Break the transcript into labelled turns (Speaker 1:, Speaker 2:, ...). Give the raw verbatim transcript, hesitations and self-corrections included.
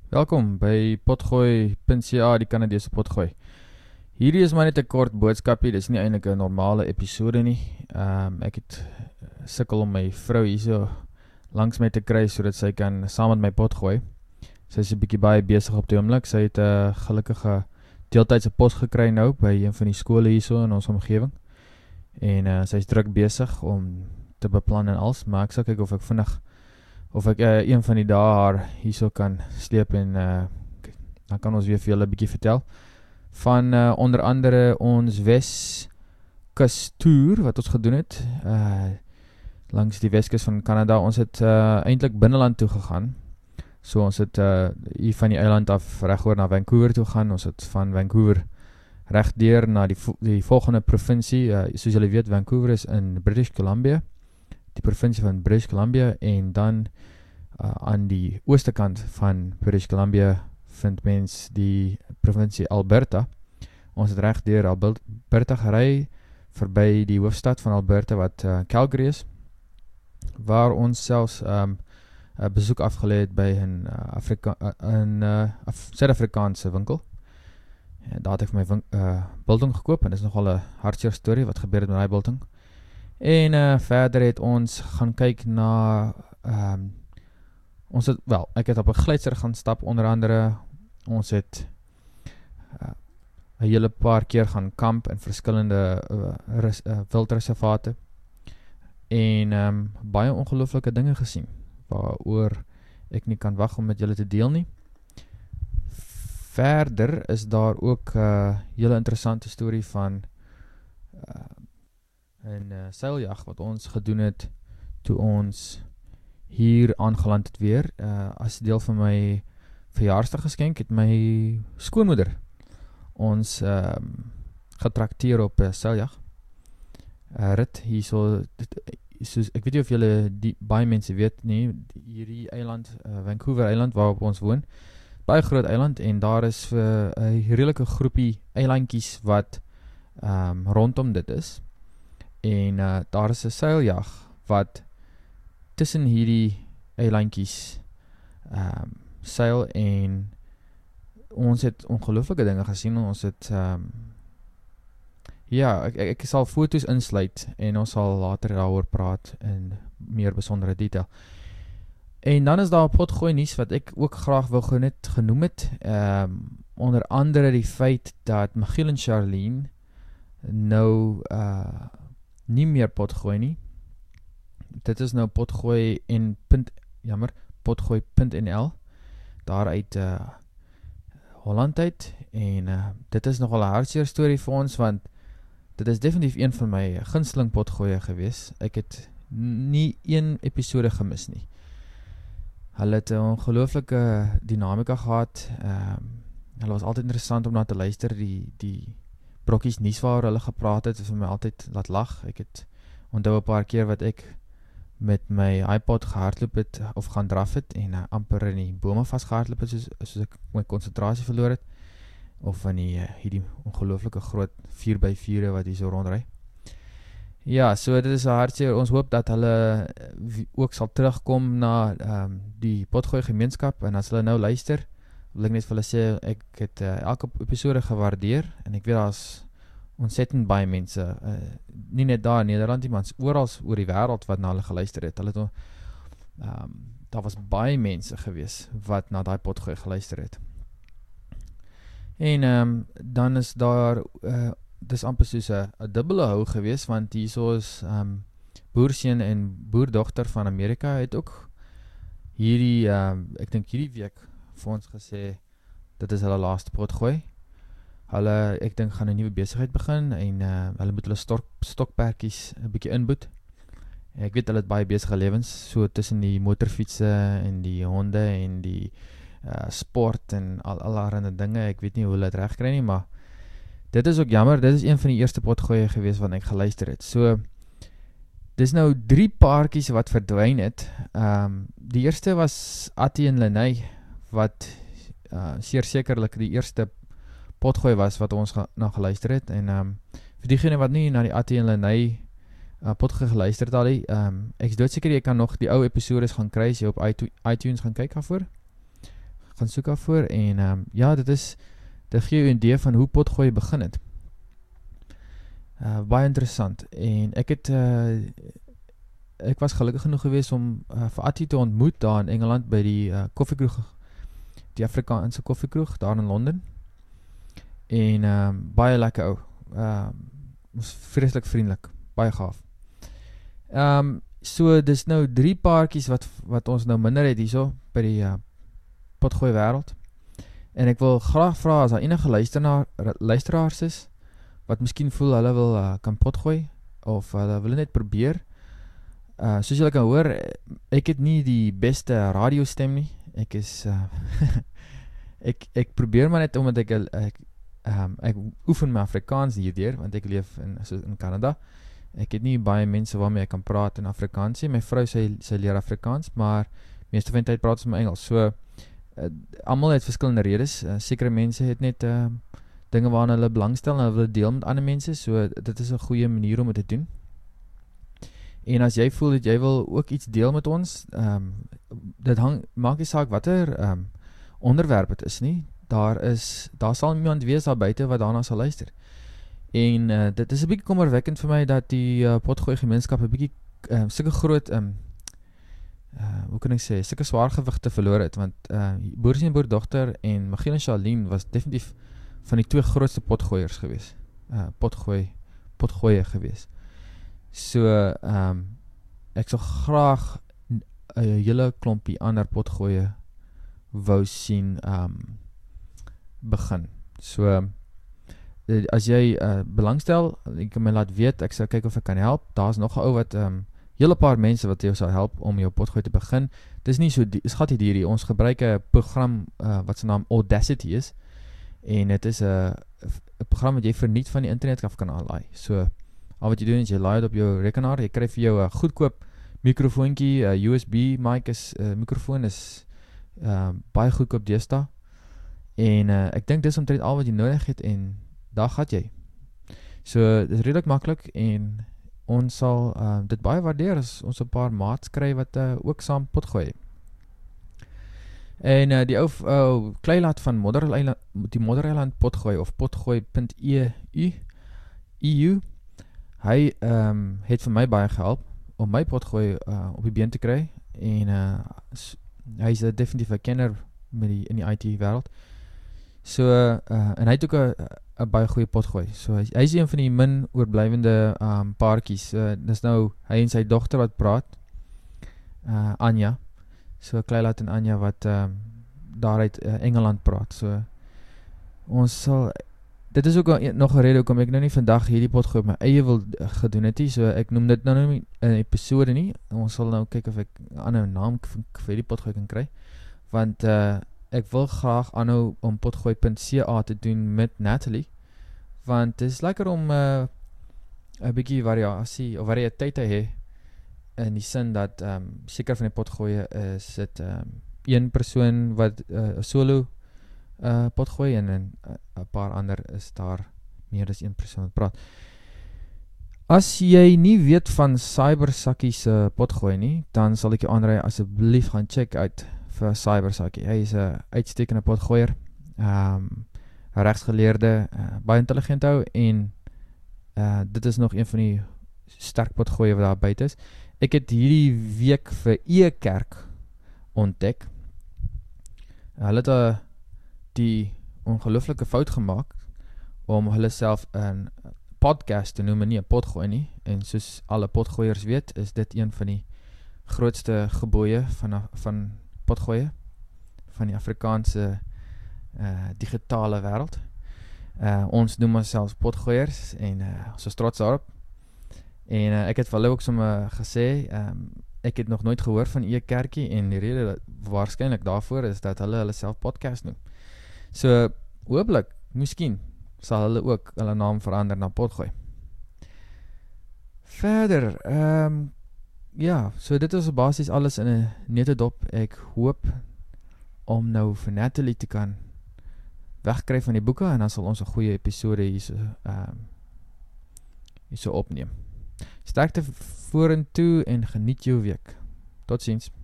Speaker 1: Welkom by potgooi punt c a, die Canadese potgooi. Hierdie is maar net 'n kort boodskapie, dis nie eintlik 'n normale episode nie. Um, ek het sukkel om my vrou hierso langs my te kry, sodat sy kan saam met my potgooi. Sy is 'n bietjie baie besig op die oomblik. Sy het 'n uh, gelukkige deeltydse pos gekry nou, by een van die skole hierso in ons omgewing. En uh, sy is druk besig om te beplan en alles, maar ek sal kyk of ek vinnig of ek uh, een van die dae haar hierso kan sleep en uh, dan kan ons weer vir julle 'n bietjie vertel van uh, onder andere ons Weskus toer wat ons gedoen het uh, langs die Weskus van Kanada. Ons het uh, eintlik binneland toe gegaan. So ons het uh, hier van die eiland af regoor na Vancouver toe gaan. Ons het van Vancouver regdeur na die, vo die volgende provinsie. Uh, soos julle weet, Vancouver is in British Columbia, die provinsie van British Columbia, en dan uh, aan die ooste kant van British Columbia vind mens die provinsie Alberta. Ons het reg deur Alberta gery, verby die hoofstad van Alberta wat uh, Calgary is, waar ons selfs um, uh, besoek afgelê het by 'n uh, Afrika uh, uh, Af Suid-Afrikaanse winkel. En daar het ek vir my uh, biltong gekoop, en dit is nogal 'n hartseer storie wat gebeur het met daai biltong. En uh, verder het ons gaan kyk na um, ons het, wel, ek het op 'n gletser gaan stap onder andere. Ons het uh, 'n hele paar keer gaan kamp in verskillende uh, res, uh, wildreservate en um, baie ongelooflike dinge gesien waaroor ek nie kan wag om met julle te deel nie. Verder is daar ook 'n uh, hele interessante storie van uh, 'n uh, seiljag wat ons gedoen het toe ons hier aangeland het weer. Uh, as deel van my verjaarsdag geskenk het my skoonmoeder ons um, getrakteer op 'n uh, seiljag. Uh, rit hierso, soos, ek weet nie of julle die baie mense weet nie, hierdie eiland, uh, Vancouver eiland waarop ons woon, baie groot eiland, en daar is 'n uh, uh, redelike groepie eilandjies wat um, rondom dit is. En uh, daar is 'n seiljag wat tussen hierdie eilandjies um, seil, en ons het ongelooflike dinge gesien. Ons het um, ja, ek, ek, ek sal foto's insluit en ons sal later daaroor praat in meer besondere detail. En dan is daar potgooi nuus wat ek ook graag wil gou net genoem het. Um, onder andere die feit dat Michiel en Charlene nou uh, nie meer potgooi nie. Dit is nou potgooi en punt, jammer, potgooi punt n l daar uit uh, Holland uit, en uh, dit is nogal 'n hartseer storie vir ons, want dit is definitief een van my gunsteling potgoeie gewees. Ek het nie een episode gemis nie. Hulle het 'n ongelooflike dinamika gehad. Um, hulle was altyd interessant om na te luister. Die, die brokkies nuus waar hulle gepraat het, het vir my altyd laat lag. Ek het onthou 'n paar keer wat ek met my iPod gehardloop het, of gaan draf het, en uh, amper in die bome vasgehardloop het, soos, soos ek my konsentrasie verloor het, of in die, uh, hierdie ongelooflike groot vier by vier wat hier so rondry. Ja, so dit is 'n hartseer. Ons hoop dat hulle ook sal terugkom na um, die potgooi gemeenskap, en as hulle nou luister, wil ek net vir hulle sê, ek het uh, elke episode gewaardeer, en ek weet daar's ontsettend baie mense, uh, nie net daar in Nederland nie, maar oral oor die wêreld wat na hulle geluister het. Hulle het um, daar was baie mense gewees wat na daai potgooi geluister het. En um, dan is daar uh, dis amper soos 'n dubbele hou gewees, want hierso is um, boerseun en boerdogter van Amerika het ook hierdie, um, ek dink hierdie week vir ons gesê, dit is hulle laaste potgooi. Hulle, ek dink, gaan 'n nuwe besigheid begin, en uh, hulle moet hulle stok, stokpertjies 'n bietjie inboet. Ek weet hulle het baie besige lewens, so tussen die motorfietsse en die honde en die uh, sport en al allerlei dinge. Ek weet nie hoe hulle dit reg kry nie, maar dit is ook jammer. Dit is een van die eerste potgoeie gewees wat ek geluister het. So, dis nou drie paartjies wat verdwyn het. Um, die eerste was Attie en Lenay, wat uh, seer sekerlik die eerste potgooi was wat ons ge na geluister het, en um, vir diegene wat nie na die Attie en Lenay uh, potgooi geluister het al, um, ek is doodseker jy kan nog die ou episodes gaan kry, as jy op iTunes gaan kyk daarvoor. gaan soek daarvoor en um, ja, dit is, dit gee jou 'n idee van hoe potgooi begin het. Uh, baie interessant en ek het uh, ek was gelukkig genoeg geweest om uh, vir Attie te ontmoet daar in Engeland by die uh, koffiekroeg, die Afrikaanse koffiekroeg daar in Londen en um, baie lekker ou, um, was vreeslik vriendelik, baie gaaf. Um, so dis nou drie paartjies wat, wat ons nou minder het hierso by die uh, potgooi wêreld en ek wil graag vra as daar enige luisteraar, luisteraars is wat miskien voel hulle wil uh, kan potgooi of hulle wil net probeer. Uh, soos julle kan hoor, ek het nie die beste radiostem nie. Ek is uh, ek, ek probeer maar net omdat ek ek, um, ek oefen my Afrikaans hierdeur, want ek leef in, so in Canada. Ek het nie baie mense waarmee ek kan praat in Afrikaans nie. My vrou sy, sy leer Afrikaans, maar meeste van die tyd praat ons my Engels. So uh, almal het verskillende redes. Uh, sekere mense het net uh, dinge waarna hulle belangstel en hulle wil deel met ander mense, so dit is 'n goeie manier om dit te doen. En as jy voel dat jy wil ook iets deel met ons, um, dit hang, maak nie saak wat er um, onderwerp het is nie, daar is, daar sal iemand wees daar buite wat daarna sal luister. En uh, dit is 'n bietjie kommerwekkend vir my dat die uh, potgooi gemeenskap 'n bietjie uh, sulke groot, um, uh, hoe kan ek sê, sulke swaargewigte verloor het, want uh, Boersien en Boerdogter en Michiel en Charlene was definitief van die twee grootste potgooiers gewees, uh, potgooi, potgooie gewees. So, um, ek sal graag 'n hele klompie ander potgooie wou sien um, begin. So, as jy uh, belangstel, ek kan my laat weet, ek sal kyk of ek kan help. Daar is nog 'n ou wat, um, hele paar mense wat jou sal help om jou potgooi te begin. Dit is nie so, is gat hierdie, ons gebruik 'n program uh, wat sy naam Audacity is, en het is 'n program wat jy verniet van die internet af kan aanlaai. So, al wat jy doen is, jy laai het op jou rekenaar, jy kry vir jou 'n goedkoop mikrofoontjie, 'n U S B mic is, uh, mikrofoon is uh, baie goedkoop deesdae, en uh, ek dink dis omtrent al wat jy nodig het, en daar gaat jy. So, dit is redelijk maklik, en ons sal uh, dit baie waardeer as ons 'n paar maats kry wat uh, ook saam potgooi. En uh, die ou uh, Kleilaat van Moddereiland, die Moddereiland potgooi, of potgooi punt e u, hy um, het vir my baie gehelp om my potgooi uh, op die been te kry, en uh, hy is definitief 'n kenner met die, in die I T wêreld. So, uh, en hy het ook 'n baie goeie potgooi. So, hy, hy is een van die min oorblywende um, paartjies. Uh, dis nou hy en sy dogter wat praat, uh, Anja. So, Kleilaat en Anja wat um, daaruit uh, Engeland praat. So, ons sal, dit is ook al, nog 'n rede hoekom ek nou nie vandag hierdie potgooi op my eie wil uh, gedoen het nie. So, ek noem dit nou nie 'n episode nie. Ons sal nou kyk of ek 'n ander naam vir, vir hierdie potgooi kan kry. Want uh, ek wil graag aanhou om potgooi punt c a te doen met Natalie, want het is lekker om 'n uh, bietjie variasie of variëteit te hê, in die sin dat um, seker van die potgooi is dit um, een persoon wat 'n uh, solo uh, potgooi, en 'n uh, paar ander is daar meer as een persoon wat praat. As jy nie weet van Cybersakkie se potgooi nie, dan sal ek jou aanraai asseblief gaan check uit vir Cybersakkie. Hy is 'n uitstekende potgooier, um, regsgeleerde, uh, baie intelligent ou, en uh, dit is nog een van die sterk potgooie wat daar buite is. Ek het hierdie week vir E-Kerk ontdek. Hulle het uh, die ongelooflike fout gemaak om hulle self 'n podcast te noem en nie 'n potgooi nie, en soos alle potgooiers weet, is dit een van die grootste gebooie van, van potgooie, van die Afrikaanse uh, digitale wêreld. Uh, ons noem ons selfs potgooiers, en uh, ons is trots daarop. En uh, ek het vir hulle ook sommer gesê, um, ek het nog nooit gehoor van E-Kerkie, en die rede waarskynlik daarvoor is dat hulle hulle self podcast noem. So, hooplik, miskien, sal hulle ook hulle naam verander na potgooi. Verder, um, ja, so dit is basies alles in 'n netedop. Ek hoop om nou vir Natalie te kan wegkry van die boeke, en dan sal ons 'n goeie episode hierso um, hierso opneem. Sterkte vorentoe en geniet jou week. Totsiens.